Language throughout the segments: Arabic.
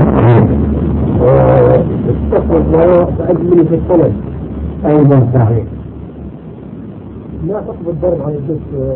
واستقر الله فأجمل في الطلب أيضا صحيح. لا تقبل الضرب على الجثة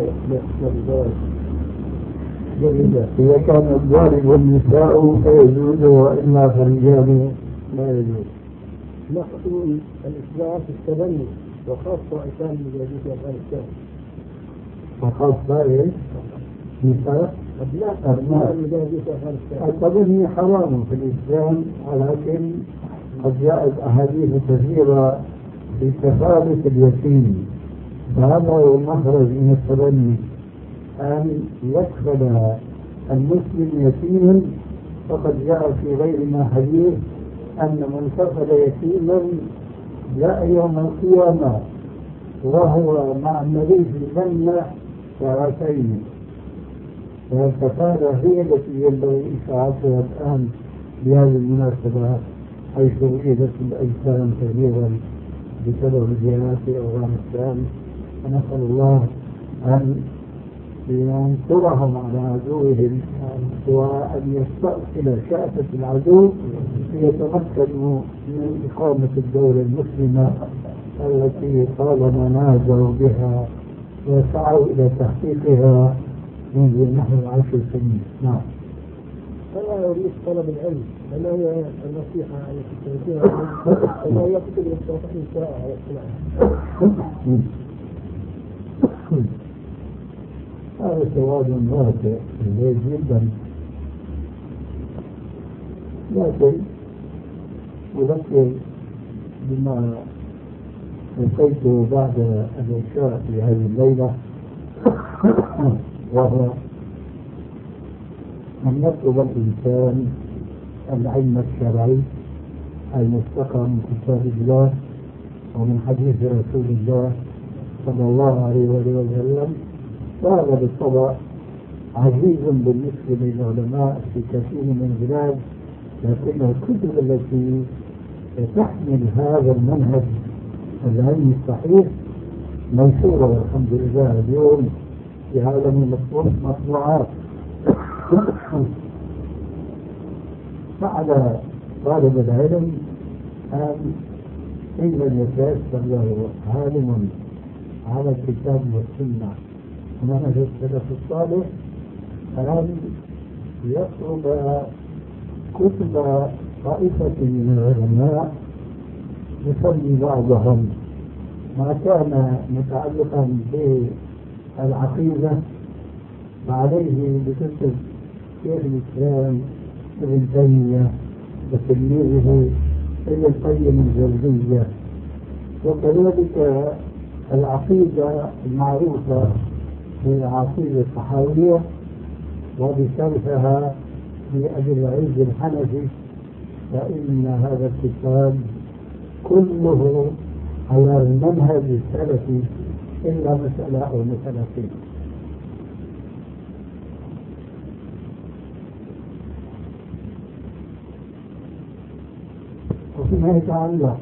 إذا كان الضارب والنساء فيجوز وإلا فالرجال لا يجوز. لا تقول الإسلام في التبني وخاصة إنسان مجازي في أفغانستان وخاصة إيش؟ نساء؟ أبناء المجازي في أفغانستان. التبني حرام في الإسلام، ولكن قد جاءت أحاديث كثيرة في كفالة اليتيم، فهذا هو المخرج من التبني، أن يكفل المسلم يتيما. فقد جاء في غيرنا حديث أن من كفل يتيما جاء يوم القيامة وهو مع النبي في الجنة شعرتين. والكفالة هي التي ينبغي إشاعتها الآن بهذه المناسبة، حيث وجدت الأجسام كثيرا بسبب الجهات في أفغانستان. ونسأل الله أن ينصرهم على عدوهم، وأن يستأصل شأفة العدو ليتمكنوا من إقامة الدولة المسلمة التي طالما نادوا بها وسعوا إلى تحقيقها منذ نحو 10 سنين. نعم. أنا أريد طلب العلم، أنا هي النصيحة التي تنتهيها أنه هي كتب الصفحة الساعة على السماع. هذا سواد واسع جيد جدا، لكن أذكر بما لقيته بعد العشاء في هذه الليلة، وهو أن يطلب الإنسان العلم الشرعي المستقى من كتاب الله ومن حديث رسول الله صلى الله عليه وسلم. وهذا بالطبع عزيز بالنسبة للعلماء في كثير من البلاد، لكن الكتب التي تحمل هذا المنهج العلمي الصحيح ميسورة والحمد لله اليوم في عالم المطبوعات. فعلى طالب العلم أن إن لم يتيسر له عالم على الكتاب والسنة ومنهج السلف الصالح أن يطلب كتب طائفة من العلماء يسمي بعضهم ما كان متعلقا بالعقيدة وعليه بكتب شيخ الإسلام ابن تيمية وتلميذه ابن القيم الجوزية، وكذلك العقيدة المعروفة بالعقيدة الطحاوية وبشرحها لأبي العز الحنفي، فإن هذا الكتاب كله على المنهج السلفي إلا مسألة أو مسألتين. وفيما يتعلق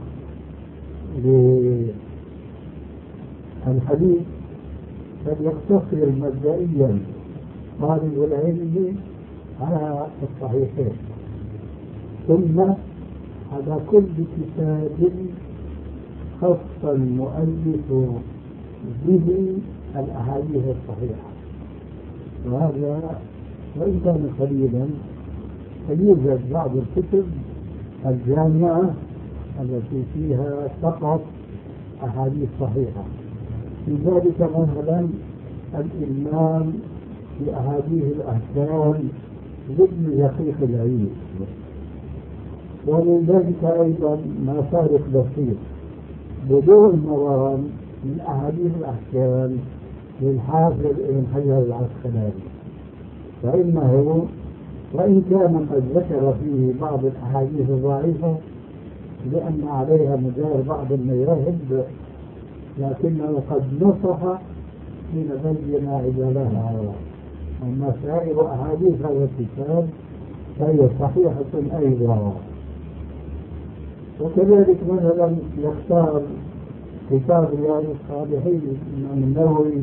بالحديث فليقتصر مبدئيا طالب العلم على الصحيحين، ثم على كل كتاب خص المؤلف به الأحاديث الصحيحة. وهذا وإن كان قليلا فيوجد بعض الكتب الجامعة التي فيها فقط أحاديث صحيحة، في ذلك مثلا الإمام بأحاديث الأحكام لابن دقيق العيد، ومن ذلك أيضا ما فارق بسيط بدون المرام من أحاديث الأحكام للحافظ ابن حجر العسقلاني، فإنه وإن كان قد ذكر فيه بعض الأحاديث الضعيفة لأن عليها مدار بعض المذاهب، لكنه قد نصح حين بين عدالها. أما سائر أحاديث هذا الكتاب فهي صحيحة أيضا. وكذلك مثلا يختار كتاب رياض الصالحين الإمام النووي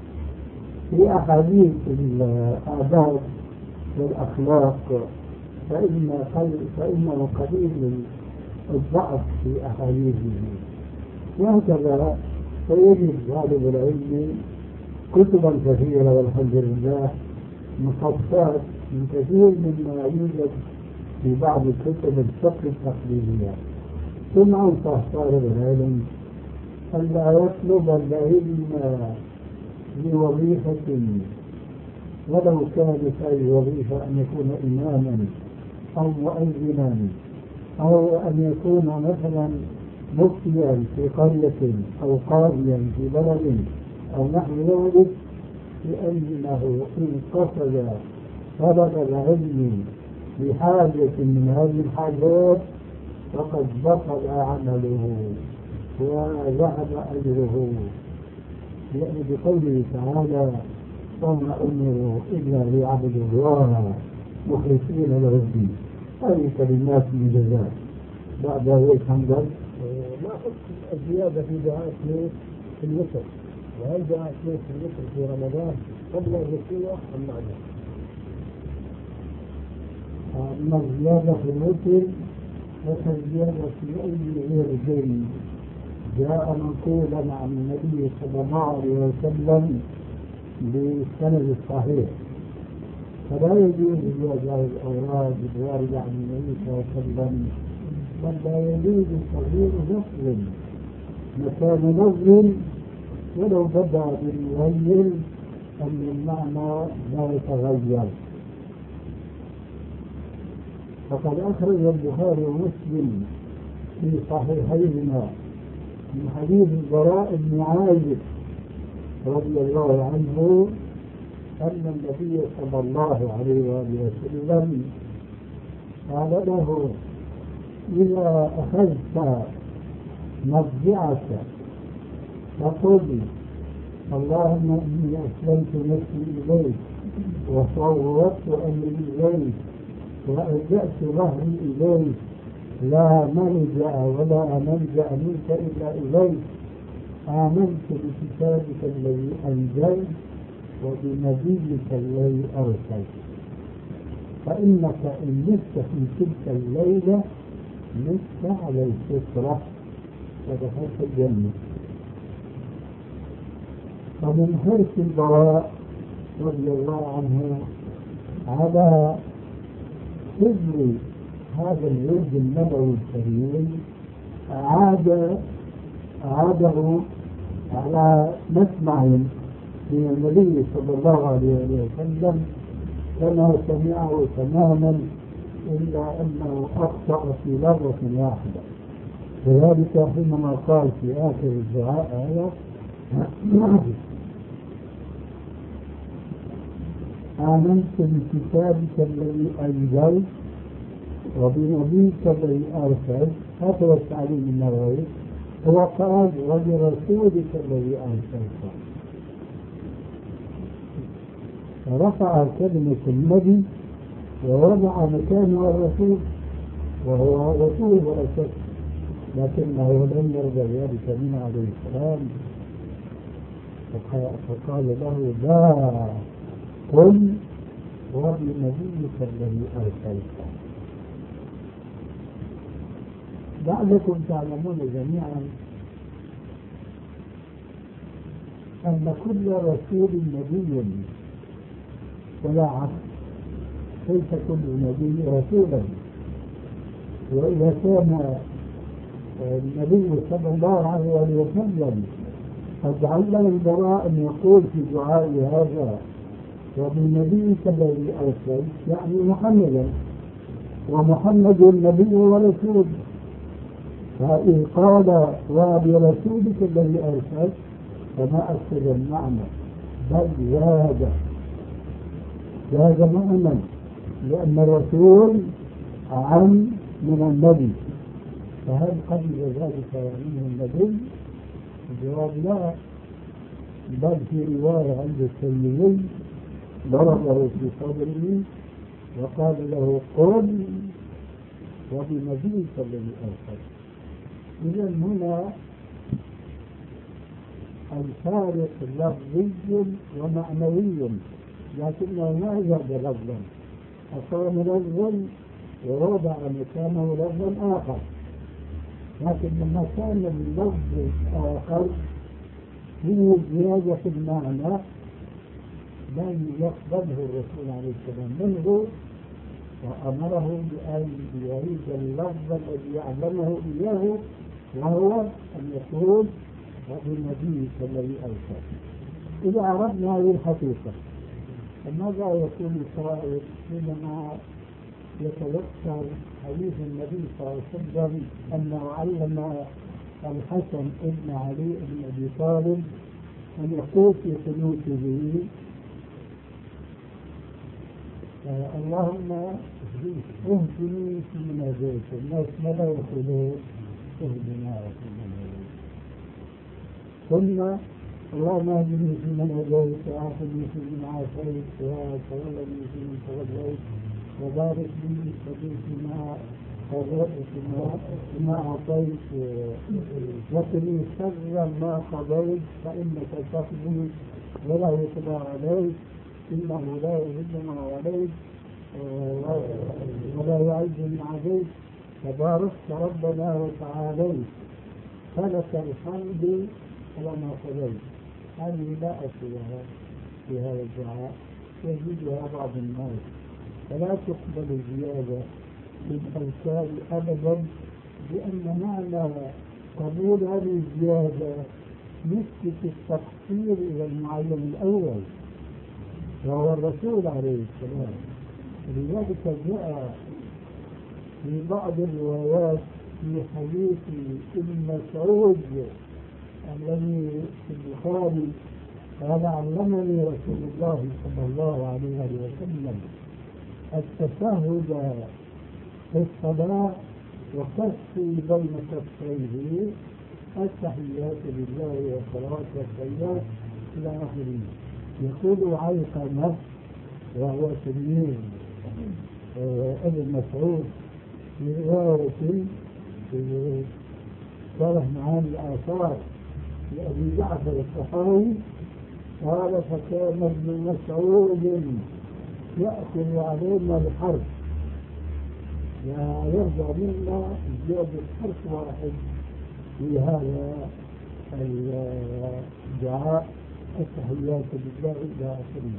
في أحاديث الآداب والأخلاق فإنه قليل الضعف في أحاديثه. وهكذا فيجد طالب العلم كتبا كثيرة والحمد لله مصفات من كثير مما يوجد في بعض الكتب الفقه التقليدية. ثم أنصح طالب العلم ألا يطلب العلم لوظيفة ولو كانت أي وظيفة، أن يكون إماما أو مؤذنا أو أن يكون مثلا مفتيا في قرية أو قاضيا في بلد أو نحو ذلك، لأنه إن قصد طلب العلم بحاجة من هذه الحاجات فقد بطل عمله وذهب أجره، لأن بقوله تعالى وما أمروا إلا ليعبدوا الله مخلصين له الدين. هذه كلمات من جزاء. بعد ذلك حمدا ما حكم الزيادة في دعاء سنوس في الوتر؟ وهل دعاء سنوس في الوتر في رمضان قبل الركوع أم بعده؟ أما الزيادة في الوتر فالزيادة في أي غير الدين جاء منقولا عن النبي صلى الله عليه وسلم بالسند الصحيح، فلا يجوز زيادة الأوراد الواردة عن النبي صلى الله عليه وسلم، بل لا يجوز تغيير لفظ مكان لفظ ولو بدا بالمغير أن المعنى لا يتغير. فقد أخرج البخاري ومسلم في صحيحيهما من حديث البراء بن عازب رضي الله عنه أن النبي صلى الله عليه وآله وسلم قال له إذا أخذت مضجعك فقل اللهم إني أسلمت نفسي إليك وفوضت أمري إليك وألجأت ظهري إليك لا ملجأ ولا منجأ منك إلا إليك آمنت بكتابك الذي أنزلت وبنبيك الذي أرسلت فإنك إن مت في تلك الليلة مت على الفطرة ودخلت الجنة. ومن حرص البراء رضي الله عنه على حفظ هذا الورد النبوي الكريم أعاده على مسمع من النبي صلى الله عليه وسلم كما سمعه تماما إلا أنه أخطأ في لغة واحدة، وذلك حينما قال في آخر الدعاء هذا آمنت بكتابك الذي أنزلت وبنبيك الذي أرسلت، هذا التعليم النبوي، وقال وبرسولك الذي أرسلت، فرفع كلمة النبي ووضع مكانه الرسول، وهو رسول ولا شك، لكنه لم يرضى ذلك منه عليه السلام، فقال له لا قل وبنبيك الذي أرسلت. لعلكم تعلمون جميعا أن كل رسول نبي ولا عكس، ليس كل نبي رسولا. وإذا كان النبي صلى الله عليه وسلم قد علم البراء أن يقول في دعاء هذا وبنبيك الذي أرسلت يعني محمدا، ومحمد نبي ورسول، فإن قال وبرسولك الذي أرسلت فما أكد المعنى بل زاد معنى، لأن الرسول أعم من النبي، فهل قبل ذلك منه النبي؟ الجواب لا، بل في رواية عند الترمذي ضربه في صدره وقال له قل وبنبيك الذي أرسلت. إذا هنا الفارق لفظي ومعنوي، لكنه ما زاد لفظا، أقام لفظا ووضع مكانه لفظا آخر، لكن لما كان اللفظ الآخر فيه زيادة في المعنى لم يقبله الرسول عليه السلام منه، وأمره بأن يعيد اللفظ الذي يعلمه إياه، وهو أن يقول وبالنبي الذي أرسل. إذا عرفنا هذه الحقيقة، فماذا يقول القائل حينما يتذكر حديث النبي صلى الله عليه وسلم أنه علم الحسن ابن علي بن أبي طالب أن يقول في قنوته اللهم اهدني فيمن هديت. الناس ماذا يقولون؟ اهدنا فيمن هديت. ثم اللهم اهدني فيمن هديت وعافني فيمن عافيت وتولني فيمن توليت وبارك لي فيما أعطيت وقني شر ما قضيت فإنك تقضي ولا يقضى عليك إنه لا يذل من عليك ولا يعز من عليك تباركت ربنا وتعاليت فلك الحمد على ما قضيت. هذه لا أصلها في هذا الدعاء، يجدها بعض الناس، فلا تقبل زيادة في الأذكار أبدا، لأن معنى قبول هذه الزيادة نسبة التقصير إلى المعلم الأول وهو الرسول عليه السلام. لذلك جاء في بعض الروايات في حديث ابن مسعود الذي في البخاري قال علمني رسول الله صلى الله عليه وسلم التشهد في الصلاة وكفي بين كفيه التحيات لله والصلوات والطيبات إلى آخره. يقول علقمة وهو تلميذ ابن مسعود في رواية في شرح معاني الآثار لأبي جعفر الطحاوي قال فكان ابن مسعود يأكل علينا الحرف، يرجع منا زيادة حرف واحد في هذا الدعاء التحيات لله إلى آخره،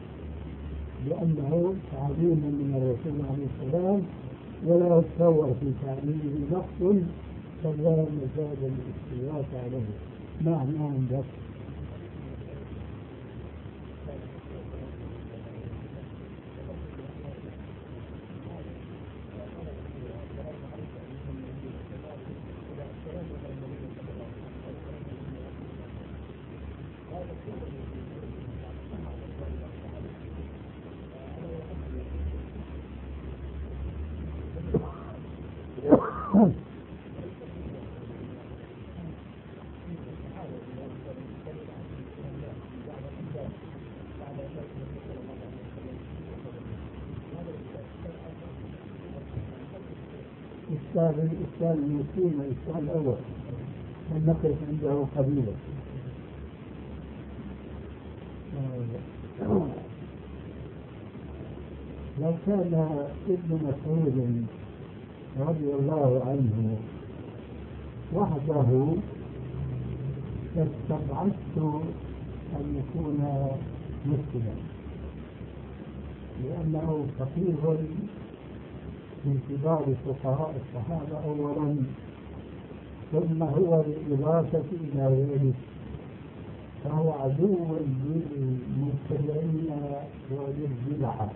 لأنه تعليم من الرسول عليه السلام ولا يتصور في تعليمه نقص فلا مزاد الاستيلاء عليه. معنى عندك الإسلام المسلم الإسلام الأول فلنقف عنده قليلا. لو كان ابن مسعود رضي الله عنه وحده استبعدت أن يكون مسلما، لأنه فقيه من كبار فقهاء الصحابة أولا، ثم هو بالإضافة إلى ذلك فهو عدو للمبتدعين وللبدعة.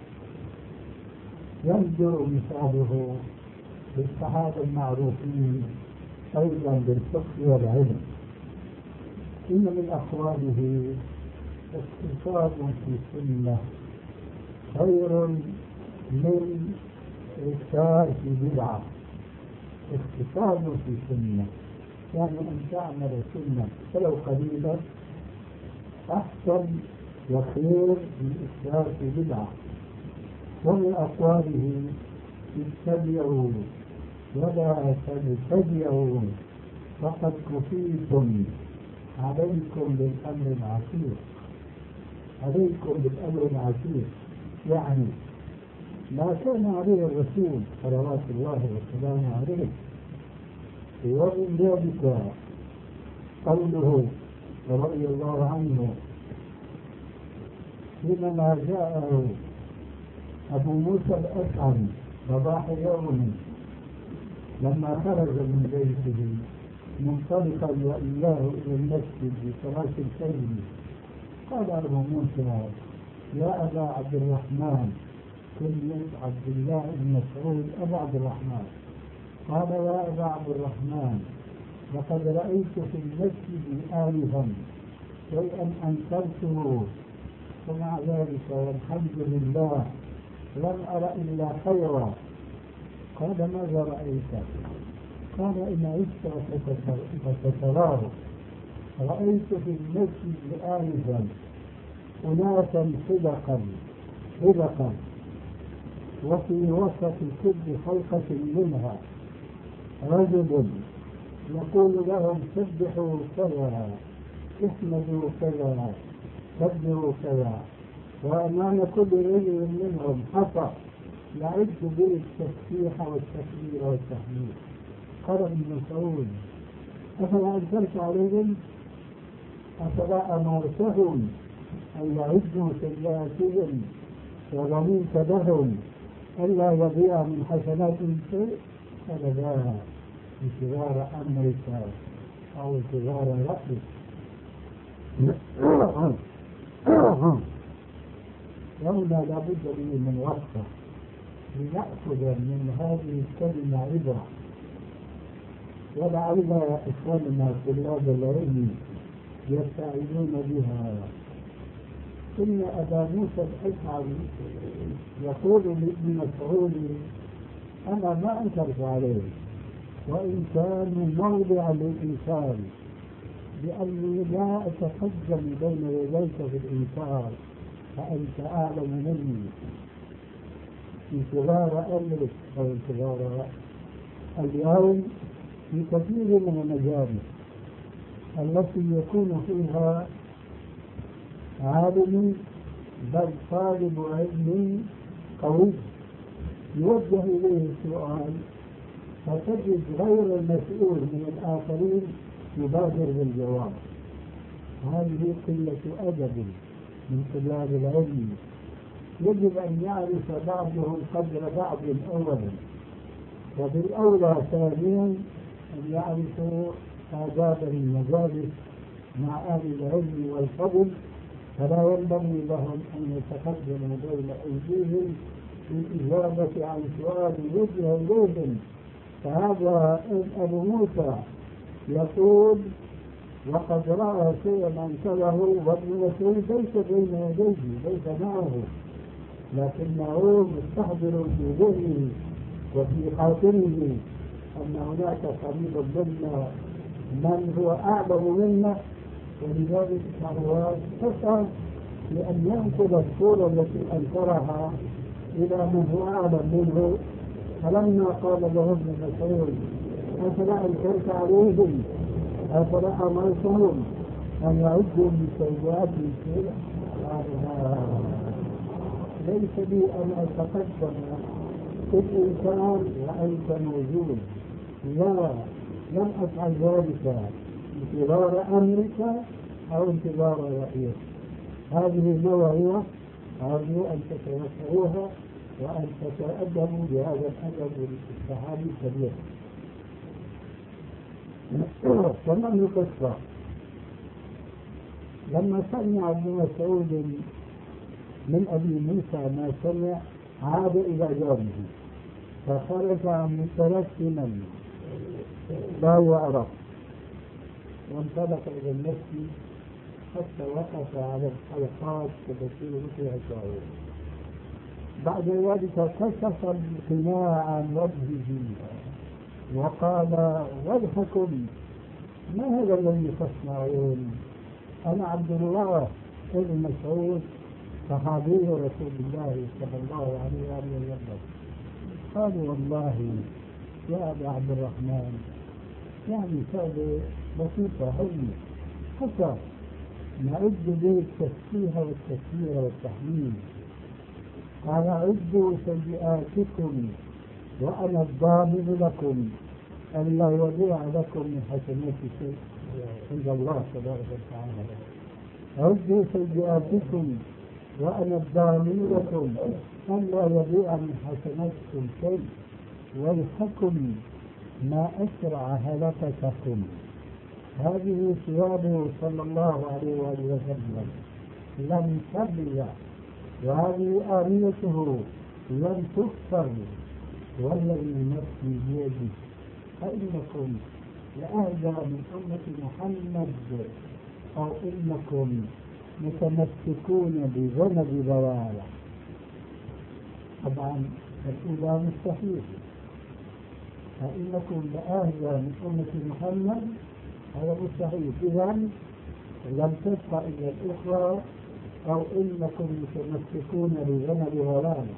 ينظر مثاله للصحابة المعروفين أيضا بالفقه والعلم. إن من أقواله اقتصاد في السنة خير من إكثار في بدعة. اقتصاد في السنة يعني أن تعمل سنة ولو قليلا أحسن وخير من إكثار في بدعة. ومن أقواله اتبعوا ولا تبتدعوا فقد كفيتم عليكم بالأمر العسير. عليكم بالأمر العسير يعني ما كان عليه الرسول صلوات الله وسلامه عليه. ومن ذلك قوله رضي الله عنه حينما جاءه أبو موسى الأشعري صباح يوم لما خرج من بيته منطلقا وإياه إلى المسجد لصلاة الفجر، قال أبو موسى: يا أبا عبد الرحمن، كنية عبد الله بن مسعود أبا عبد الرحمن. قال: يا أبا عبد الرحمن، لقد رأيت في المسجد آنفا شيئا أنكرته، ومع ذلك والحمد لله لم أر إلا خيرا. قال: ماذا رأيت؟ قال: إن عشت فستراه. رأيت في المسجد آنفا أناسا حلقا، وفي وسط كل حلقة منها رجل يقول لهم: سبحوا كذا، احمدوا كذا، كبروا كذا. وأمام كل رجل منهم حصى يعد به التسبيح والتكبير والتحميد. قال ابن مسعود: أفلا أنكرت عليهم؟ أفلا أمرتهم أن يعدوا سيئاتهم وظننت لهم ألا يضيع من حسناتهم شيء؟ قال: لا، انتظار أمرك أو انتظار رأيك. هنا لابد لي من وقفة لنأخذ من هذه الكلمة عبرة، ولعل إخواننا طلاب العلم يستعينون بها. إن أبا موسى الأشعري يقول لابن مسعود: أنا ما أنكرت عليه، وإن كان موضع للإنكار، لأني لا أتقدم بين يديك في الإنكار، فأنت أعلم مني. انتظار أمرك أو انتظار رأيك. اليوم في كثير من المجالس التي يكون فيها عالم بل طالب علم قوي يوجه إليه السؤال، فتجد غير المسؤول من الآخرين يبادر بالجواب. هذه قلة أدب من طلاب العلم. يجب أن يعرف بعضهم قدر بعض أولا، وبالأولى ثانيا أن يعرفوا آداب المجالس مع أهل العلم والفضل، فلا ينبغي لهم أن يتقدموا بين أيديهم بالإجابة عن سؤال وجه إليهم. فهذا أبو موسى يقول: وقد رأى شيئا أنكره وابن مسعود ليس بين يديه، ليس معه، لكنه مستحضر في ذهنه وفي خاطره أن هناك قريب منا من هو أعلم منا، ولذلك فهو يسعى لأن ينقل الصورة التي أنكرها إلى من هو أعلم منه. فلما قال له ابن مسعود: أفلا أنكرت عليهم؟ أفلا أمرتهم أن يعدوا من سيئاتهم شيئا؟ قال: ليس لي أن أتقدم في الإنسان وأنت موجود، لا، لم أفعل ذلك انتظار أمرك أو انتظار رأيك. هذه الموعظة أرجو أن تتوسعوها وأن تتأدبوا بهذا الأدب الصحابي الكبير. تمام القصة. لما سمع ابن مسعود من أبي موسى ما سمع عاد إلى جاره، فخرج متلثما لا يعرف، وانطلق إلى المسجد حتى وقف على الحلقات التي رفع شعره. بعد ذلك كشف القناع عن وجهه وقال: ويحكم، ما هذا الذي تصنعون؟ أنا عبد الله بن مسعود صحابي رسول الله صلى الله عليه وسلم. قالوا: والله يا أبا عبد الرحمن، يعني فعل بسيطة هينة، حتى نعد به التسبيح والتكبير والتحميد. قال عدوا سيئاتكم وأنا الضامن لكم ألا يضيع لكم من حسنات شيء عند الله تبارك وتعالى. عدوا سيئاتكم وأنا الضامن لكم ألا يضيع من حسناتكم شيء ويحكم ما أسرع هلكتكم. هذه ثيابه صلى الله عليه وآله وسلم لم تبلى، وهذه آنيته لم تكسر، والذي نفسي بيده فإنكم لأهدى من أمة محمد أو إنكم متمسكون بذنب ضلالة. طبعا الأولى مستحيل، فإنكم لأهدى من أمة محمد هذا مستحيل، إذا لم تبقى إلا الأخرى أو إنكم متمسكون بذنب ضلالة.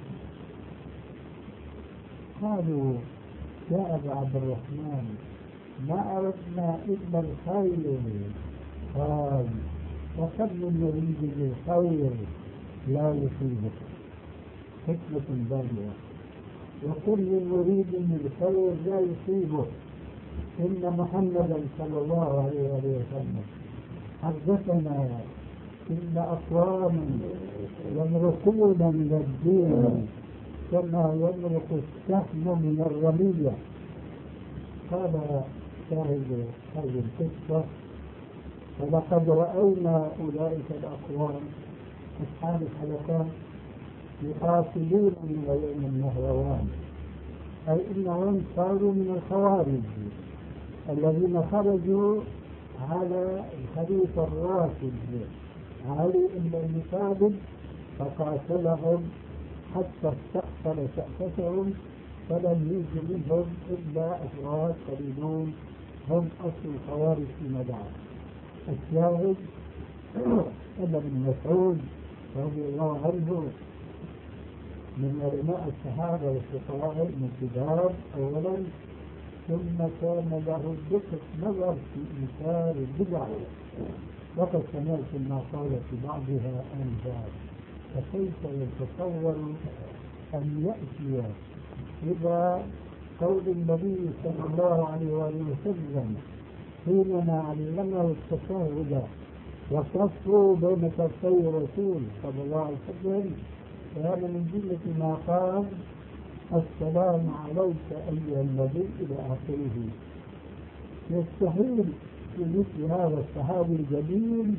قالوا يا أبا عبد الرحمن ما أردنا إلا الخير. قال وكم من يريد بالخير لا يصيبه، حكمة بالغة، وكل يريد بالخير لا يصيبه. إن محمدا صلى الله عليه وسلم حدثنا إن أقواما يمرقون من الدين كما يمرق السهم من الرمية. قال شاهد هذه القصة ولقد رأينا أولئك الأقوام أصحاب الحلقات يقاتلون من غير النهروان، أي إنهم صاروا من الخوارج الذين خرجوا على الخليفة الراشد علي بن أبي طالب فقاتلهم حتى استأصل شأفتهم، فلم يجد منهم إلا أفراد قليلون هم أصل الخوارج فيما بعد. الشاهد أن ابن مسعود رضي الله عنه من علماء الصحابة والفقهاء الكبار أولا، ثم كان له دقة نظر في إنكار البدع، وقد سمعت ما قال في بعضها آنذاك. فكيف يتصور أن يأتي إلى قول النبي صلى الله عليه وسلم حينما علمه التشهد وصفوا بين كفي الرسول صلى الله عليه وسلم، كان من جملة ما قال السلام عليك أيها النبي إلى آخره. يستحيل في مثل هذا الصحابي الجليل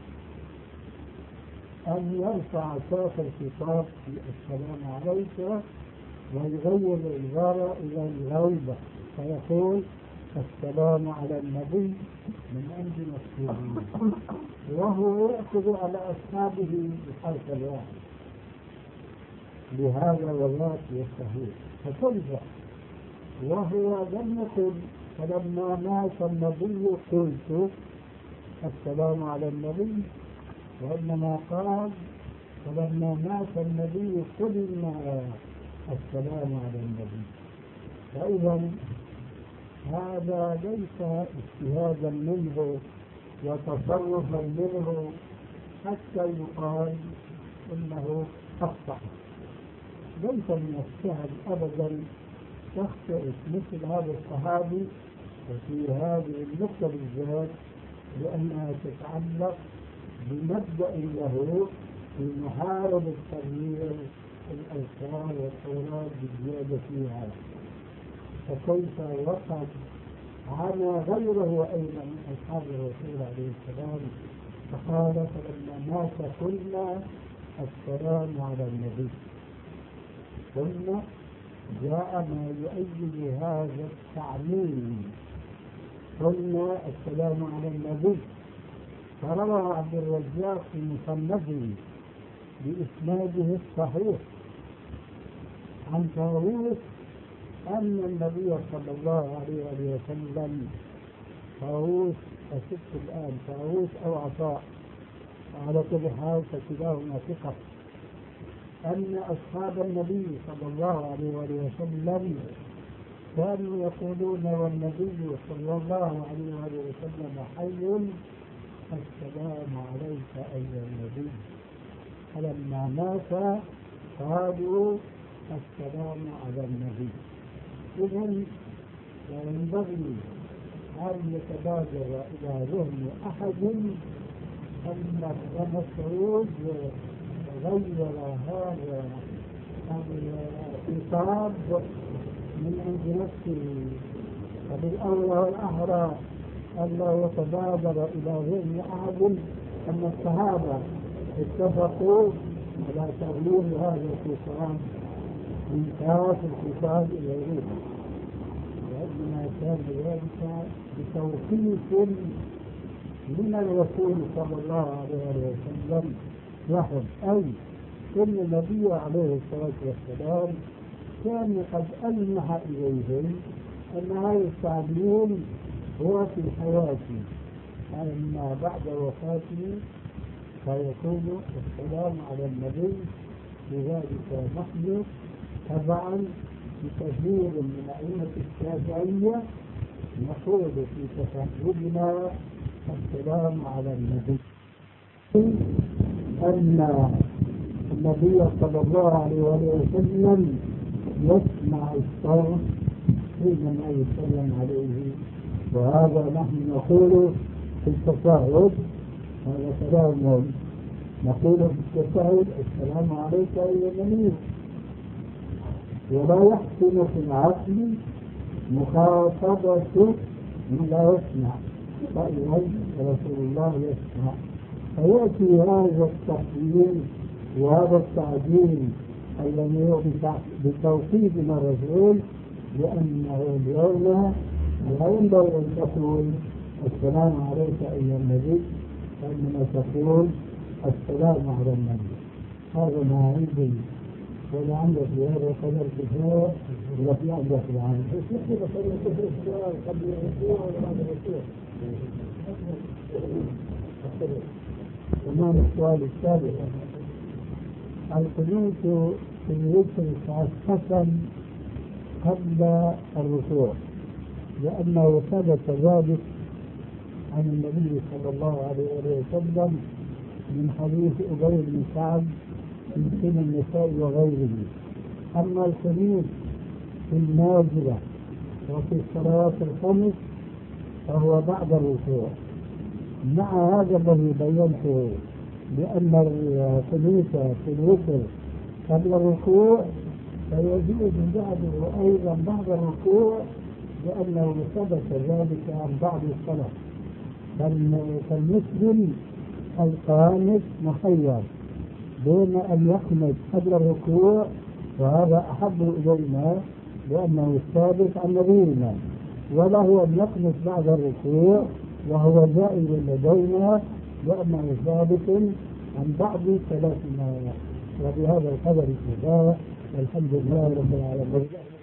أن يرفع صوت الخطاب في السلام عليك ويغير العبارة إلى الغيبة فيقول السلام على النبي من عند مسؤولين، وهو يأخذ على أصحابه بحرف الواحد. لهذا والله يستحيل. فكيف وهو لم يقل فلما مات النبي قلت السلام على النبي، وإنما قال فلما مات النبي قلنا السلام على النبي. فإذا هذا ليس اجتهادا منه وتصرفا منه حتى يقال إنه أخطأ. ليس من السهل أبدا تخطئ مثل هذا الصحابي وفي هذه النقطة بالذات، لأنها تتعلق بمبدأ له في محاربة تغيير الأذكار والأوراد بالزيادة فيها. فكيف وقد عانى غيره أيضا من أصحاب الرسول عليه السلام، فقال فلما مات قلنا السلام على النبي. ثم جاء ما يؤيد هذا التعليم، قلنا السلام على النبي. فروى عبد الرزاق في مصنفه بإسناده الصحيح عن طاووس أن النبي صلى الله عليه وسلم، طاووس أشك الآن طاووس أو عطاء على كل حال فكلاهما ثقة، أن أصحاب النبي صلى الله عليه وسلم كانوا يقولون والنبي صلى الله عليه وسلم حي السلام عليك أيها النبي. فلما مات قالوا السلام على النبي. إذن لا ينبغي أن يتبادر إلى ذهن أحد أن ابن مسعود غير هذا الخطاب من عند نفسه، فبالأولى والأحرى ألا يتبادر إلى ذهن أحد أن الصحابة اتفقوا على تغيير هذا الخطاب من كاف الخطاب إلى غيره، وإنما كان ذلك بتوقيف من الرسول صلى الله عليه وسلم وحد، أي أن النبي عليه الصلاة والسلام كان قد ألمح إليهم أن هذا التعليم هو في حياته، أما بعد وفاته فيكون السلام على النبي. لذلك نحن طبعا بكثير من أئمة الشافعية نقول في تشهدنا السلام على النبي، أن النبي صلى الله عليه وسلم يسمع الصوت حينما يسلم عليه، وهذا نحن نقول في التشهد، هذا كلام نقول في التشهد السلام عليك أيها النبي، ولا يحسن في العقل مخاطبة من لا يسمع، فإذا رسول الله يسمع، فيأتي هذا التقديم وهذا التعديل الذي هو بتوصيف من الرسول، لأنه اليوم لا ينبغي أن تقول السلام عليك أيها النبي، وإنما تقول السلام على النبي. هذا ما عندي، ولا عندك في هذا القدر كفاية ولا في عندك العام. قبل الرسول ولا بعد الرسول؟ تمام. السؤال السابق، القنوت في الوتر خاصة قبل الركوع، لأنه ثبت ذلك عن النبي صلى الله عليه وسلم من حديث أبي بن كعب من سنن النساء وغيره. أما القنوت في النازلة وفي الصلوات الخمس فهو بعد الركوع، مع هذا الذي بينته بأن القنوت في الوتر قبل الركوع فيجوز بعده أيضا بعد الركوع، لأنه ثبت ذلك عن بعض السلف. فالمسلم القانت مخير بين أن يقنت قبل الركوع، وهذا أحب إلينا لأنه ثابت عن نبينا، وله أن يقنت بعد الركوع وهو جائز لدينا لأنه ثابت عن بعض سلفنا. وبهذا القدر كفاية، والحمد لله رب العالمين.